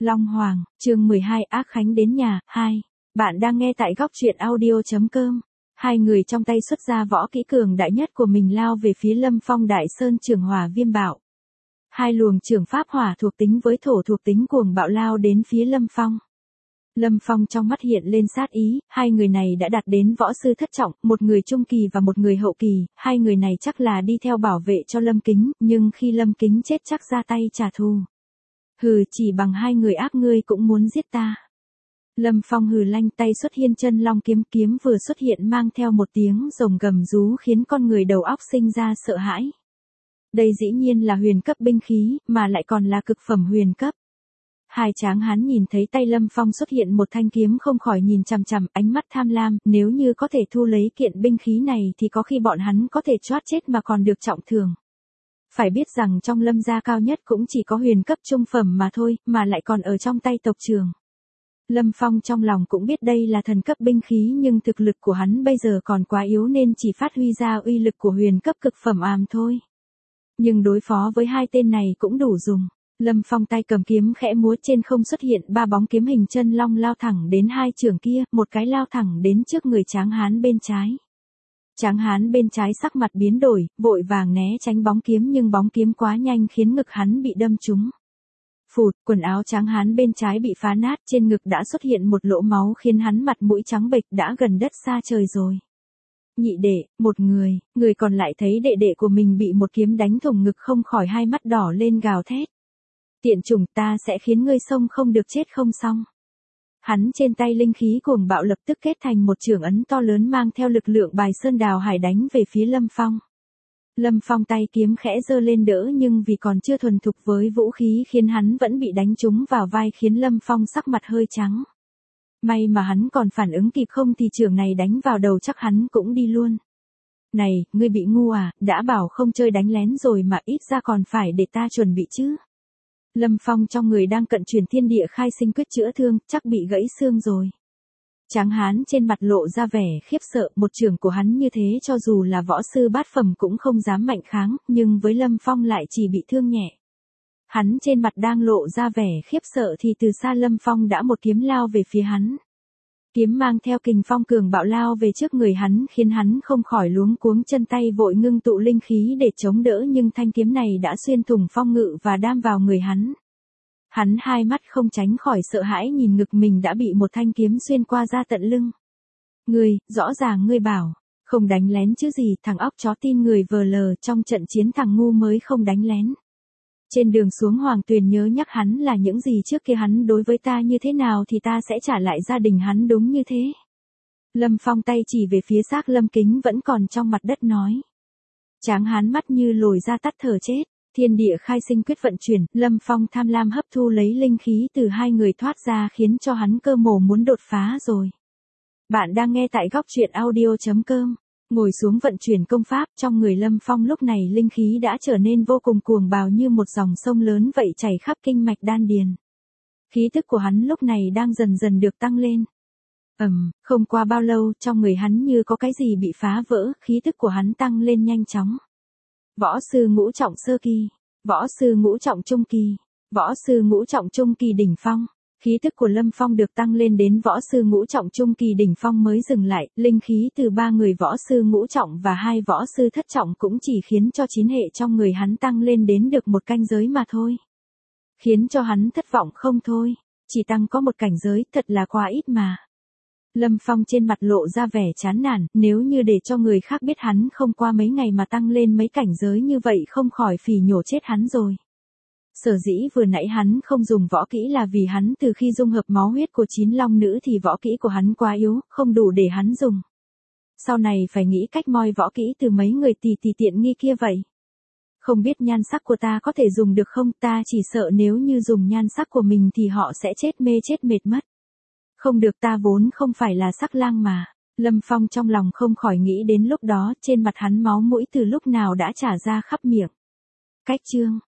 Long Hoàng, chương 12 Ác Khánh đến nhà, 2. Bạn đang nghe tại góc truyện audio.com. Hai người trong tay xuất ra võ kỹ cường đại nhất của mình lao về phía Lâm Phong Đại Sơn Trường Hỏa Viêm Bạo. Hai luồng trường pháp hỏa thuộc tính với thổ thuộc tính cuồng bạo lao đến phía Lâm Phong. Lâm Phong trong mắt hiện lên sát ý, hai người này đã đạt đến võ sư thất trọng, một người trung kỳ và một người hậu kỳ, hai người này chắc là đi theo bảo vệ cho Lâm Kính, nhưng khi Lâm Kính chết chắc ra tay trả thù. Hừ, chỉ bằng hai người ác ngươi cũng muốn giết ta. Lâm Phong hừ lanh, tay xuất hiên chân long kiếm, kiếm vừa xuất hiện mang theo một tiếng rồng gầm rú khiến con người đầu óc sinh ra sợ hãi. Đây dĩ nhiên là huyền cấp binh khí, mà lại còn là cực phẩm huyền cấp. Hai tráng hán nhìn thấy tay Lâm Phong xuất hiện một thanh kiếm không khỏi nhìn chằm chằm, ánh mắt tham lam, nếu như có thể thu lấy kiện binh khí này thì có khi bọn hắn có thể choát chết mà còn được trọng thưởng. Phải biết rằng trong Lâm gia cao nhất cũng chỉ có huyền cấp trung phẩm mà thôi, mà lại còn ở trong tay tộc trưởng. Lâm Phong trong lòng cũng biết đây là thần cấp binh khí, nhưng thực lực của hắn bây giờ còn quá yếu nên chỉ phát huy ra uy lực của huyền cấp cực phẩm thôi. Nhưng đối phó với hai tên này cũng đủ dùng. Lâm Phong tay cầm kiếm khẽ múa, trên không xuất hiện ba bóng kiếm hình chân long lao thẳng đến hai trưởng kia, một cái lao thẳng đến trước người tráng hán bên trái. Tráng hán bên trái sắc mặt biến đổi, vội vàng né tránh bóng kiếm, nhưng bóng kiếm quá nhanh khiến ngực hắn bị đâm trúng. Phụt, quần áo tráng hán bên trái bị phá nát, trên ngực đã xuất hiện một lỗ máu khiến hắn mặt mũi trắng bệch, đã gần đất xa trời rồi. Nhị đệ, một người còn lại thấy đệ đệ của mình bị một kiếm đánh thủng ngực không khỏi hai mắt đỏ lên gào thét. Tiện chủng, ta sẽ khiến ngươi xông không được chết không xong. Hắn trên tay linh khí cuồng bạo lập tức kết thành một chưởng ấn to lớn mang theo lực lượng bài sơn đào hải đánh về phía Lâm Phong. Lâm Phong tay kiếm khẽ giơ lên đỡ, nhưng vì còn chưa thuần thục với vũ khí khiến hắn vẫn bị đánh trúng vào vai, khiến Lâm Phong sắc mặt hơi trắng. May mà hắn còn phản ứng kịp, không thì chưởng này đánh vào đầu chắc hắn cũng đi luôn. Này, ngươi bị ngu à, đã bảo không chơi đánh lén rồi mà ít ra còn phải để ta chuẩn bị chứ. Lâm Phong trong người đang cận chuyển thiên địa khai sinh quyết chữa thương, chắc bị gãy xương rồi. Tráng hán trên mặt lộ ra vẻ khiếp sợ, một chưởng của hắn như thế cho dù là võ sư bát phẩm cũng không dám mạnh kháng, nhưng với Lâm Phong lại chỉ bị thương nhẹ. Hắn trên mặt đang lộ ra vẻ khiếp sợ thì từ xa Lâm Phong đã một kiếm lao về phía hắn. Kiếm mang theo kình phong cường bạo lao về trước người hắn khiến hắn không khỏi luống cuống chân tay, vội ngưng tụ linh khí để chống đỡ, nhưng thanh kiếm này đã xuyên thủng phong ngự và đam vào người hắn. Hắn hai mắt không tránh khỏi sợ hãi nhìn ngực mình đã bị một thanh kiếm xuyên qua ra tận lưng. Ngươi, rõ ràng ngươi bảo, không đánh lén chứ gì, thằng óc chó tin người vờ lờ, trong trận chiến thằng ngu mới không đánh lén. Trên đường xuống Hoàng Tuyền nhớ nhắc hắn là những gì trước kia hắn đối với ta như thế nào thì ta sẽ trả lại gia đình hắn đúng như thế. Lâm Phong tay chỉ về phía xác Lâm Kính vẫn còn trong mặt đất nói. Tráng hán mắt như lồi ra tắt thở chết. Thiên địa khai sinh quyết vận chuyển, Lâm Phong tham lam hấp thu lấy linh khí từ hai người thoát ra khiến cho hắn cơ hồ muốn đột phá rồi. Bạn đang nghe tại góc truyện audio.com. Ngồi xuống vận chuyển công pháp, trong người Lâm Phong lúc này linh khí đã trở nên vô cùng cuồng bạo như một dòng sông lớn vậy chảy khắp kinh mạch đan điền. Khí tức của hắn lúc này đang dần dần được tăng lên. Không qua bao lâu, trong người hắn như có cái gì bị phá vỡ, khí tức của hắn tăng lên nhanh chóng. Võ sư ngũ trọng sơ kỳ, võ sư ngũ trọng trung kỳ, võ sư ngũ trọng trung kỳ đỉnh phong. Khí tức của Lâm Phong được tăng lên đến võ sư ngũ trọng trung kỳ đỉnh phong mới dừng lại, linh khí từ ba người võ sư ngũ trọng và hai võ sư thất trọng cũng chỉ khiến cho 9 hệ trong người hắn tăng lên đến được một cảnh giới mà thôi. Khiến cho hắn thất vọng không thôi, chỉ tăng có một cảnh giới, thật là quá ít mà. Lâm Phong trên mặt lộ ra vẻ chán nản, nếu như để cho người khác biết hắn không qua mấy ngày mà tăng lên mấy cảnh giới như vậy không khỏi phỉ nhổ chết hắn rồi. Sở dĩ vừa nãy hắn không dùng võ kỹ là vì hắn từ khi dung hợp máu huyết của 9 long nữ thì võ kỹ của hắn quá yếu, không đủ để hắn dùng. Sau này phải nghĩ cách moi võ kỹ từ mấy người tì tiện nghi kia vậy. Không biết nhan sắc của ta có thể dùng được không, ta chỉ sợ nếu như dùng nhan sắc của mình thì họ sẽ chết mê chết mệt mất. Không được, ta vốn không phải là sắc lang mà. Lâm Phong trong lòng không khỏi nghĩ đến lúc đó, trên mặt hắn máu mũi từ lúc nào đã trả ra khắp miệng. Cách chương